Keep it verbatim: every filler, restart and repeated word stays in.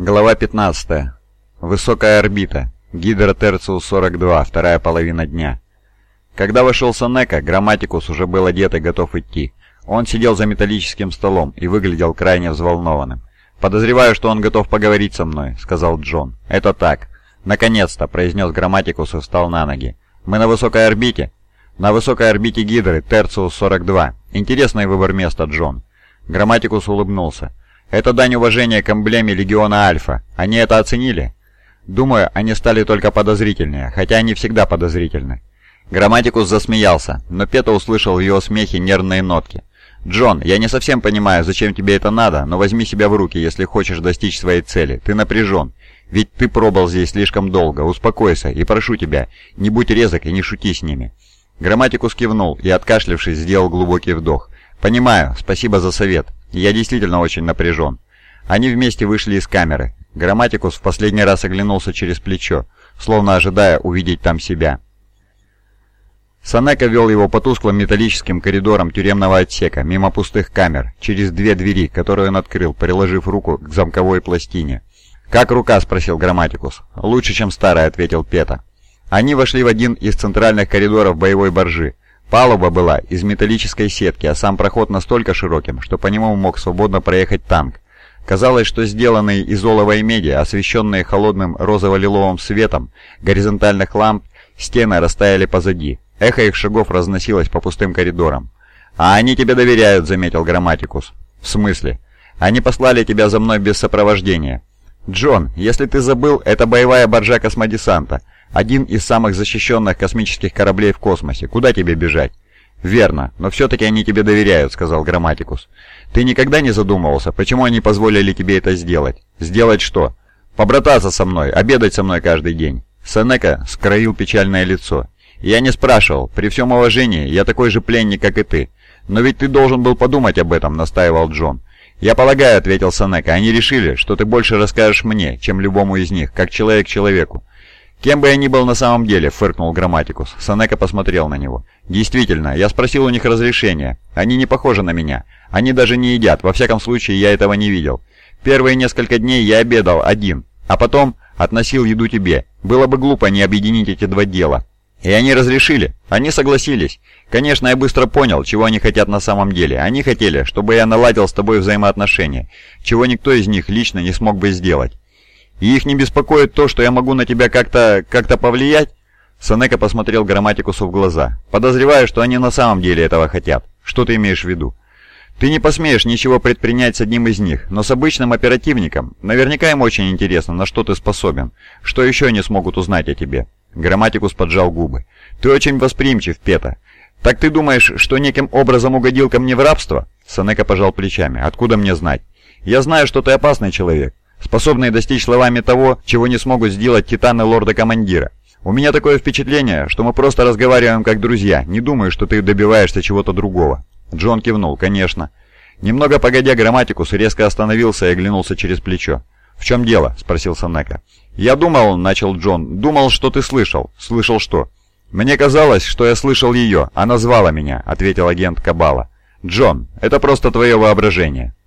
Глава пятнадцатая. Высокая орбита. Гидра Терциус сорок два. Вторая половина дня. Когда вошел Сенека, Грамматикус уже был одет и готов идти. Он сидел за металлическим столом и выглядел крайне взволнованным. «Подозреваю, что он готов поговорить со мной», — сказал Джон. «Это так». «Наконец-то», — произнес Грамматикус и встал на ноги. «Мы на высокой орбите?» «На высокой орбите Гидры Терциус сорок два. Интересный выбор места, Джон». Грамматикус улыбнулся. «Это дань уважения к эмблеме Легиона Альфа. Они это оценили?» «Думаю, они стали только подозрительнее, хотя они всегда подозрительны». Грамматикус засмеялся, но Пета услышал в его смехе нервные нотки. «Джон, я не совсем понимаю, зачем тебе это надо, но возьми себя в руки, если хочешь достичь своей цели. Ты напряжен. Ведь ты пробыл здесь слишком долго. Успокойся и прошу тебя, не будь резок и не шути с ними». Грамматикус кивнул и, откашлявшись, сделал глубокий вдох. «Понимаю, спасибо за совет. Я действительно очень напряжен». Они вместе вышли из камеры. Грамматикус в последний раз оглянулся через плечо, словно ожидая увидеть там себя. Сенека вел его по тусклым металлическим коридорам тюремного отсека, мимо пустых камер, через две двери, которые он открыл, приложив руку к замковой пластине. «Как рука?» — спросил Грамматикус. «Лучше, чем старая», — ответил Пета. Они вошли в один из центральных коридоров боевой баржи. Палуба была из металлической сетки, а сам проход настолько широким, что по нему мог свободно проехать танк. Казалось, что сделанные из олова и меди, освещенные холодным розово-лиловым светом горизонтальных ламп, стены растаяли позади. Эхо их шагов разносилось по пустым коридорам. «А они тебе доверяют», — заметил Грамматикус. «В смысле?» «Они послали тебя за мной без сопровождения». «Джон, если ты забыл, это боевая баржа космодесанта. Один из самых защищенных космических кораблей в космосе. Куда тебе бежать?» «Верно, но все-таки они тебе доверяют», — сказал Грамматикус. «Ты никогда не задумывался, почему они позволили тебе это сделать?» «Сделать что?» «Побрататься со мной, обедать со мной каждый день». Сенека скроил печальное лицо. «Я не спрашивал. При всем уважении, я такой же пленник, как и ты. Но ведь ты должен был подумать об этом», — настаивал Джон. «Я полагаю», — ответил Сенека, — «они решили, что ты больше расскажешь мне, чем любому из них, как человек человеку». «Кем бы я ни был на самом деле», — фыркнул Грамматикус. Сенека посмотрел на него. «Действительно, я спросил у них разрешения. Они не похожи на меня. Они даже не едят, во всяком случае я этого не видел. Первые несколько дней я обедал один, а потом относил еду тебе. Было бы глупо не объединить эти два дела». «И они разрешили? Они согласились. Конечно, я быстро понял, чего они хотят на самом деле. Они хотели, чтобы я наладил с тобой взаимоотношения, чего никто из них лично не смог бы сделать. И их не беспокоит то, что я могу на тебя как-то... как-то повлиять?» Сенека посмотрел Грамматикусу в глаза. «Подозреваю, что они на самом деле этого хотят. Что ты имеешь в виду?» «Ты не посмеешь ничего предпринять с одним из них, но с обычным оперативником наверняка им очень интересно, на что ты способен. Что еще они смогут узнать о тебе?» Грамматикус поджал губы. «Ты очень восприимчив, Пета. Так ты думаешь, что неким образом угодил ко мне в рабство?» Сенека пожал плечами. «Откуда мне знать? Я знаю, что ты опасный человек, способный достичь словами того, чего не смогут сделать титаны лорда-командира. У меня такое впечатление, что мы просто разговариваем как друзья. Не думаю, что ты добиваешься чего-то другого». Джон кивнул. «Конечно». Немного погодя, Грамматикус резко остановился и оглянулся через плечо. «В чем дело?» — спросил Сенека. «Я думал», — начал Джон, — «думал, что ты слышал». «Слышал что?» «Мне казалось, что я слышал ее. Она звала меня», — ответил агент Кабала. «Джон, это просто твое воображение».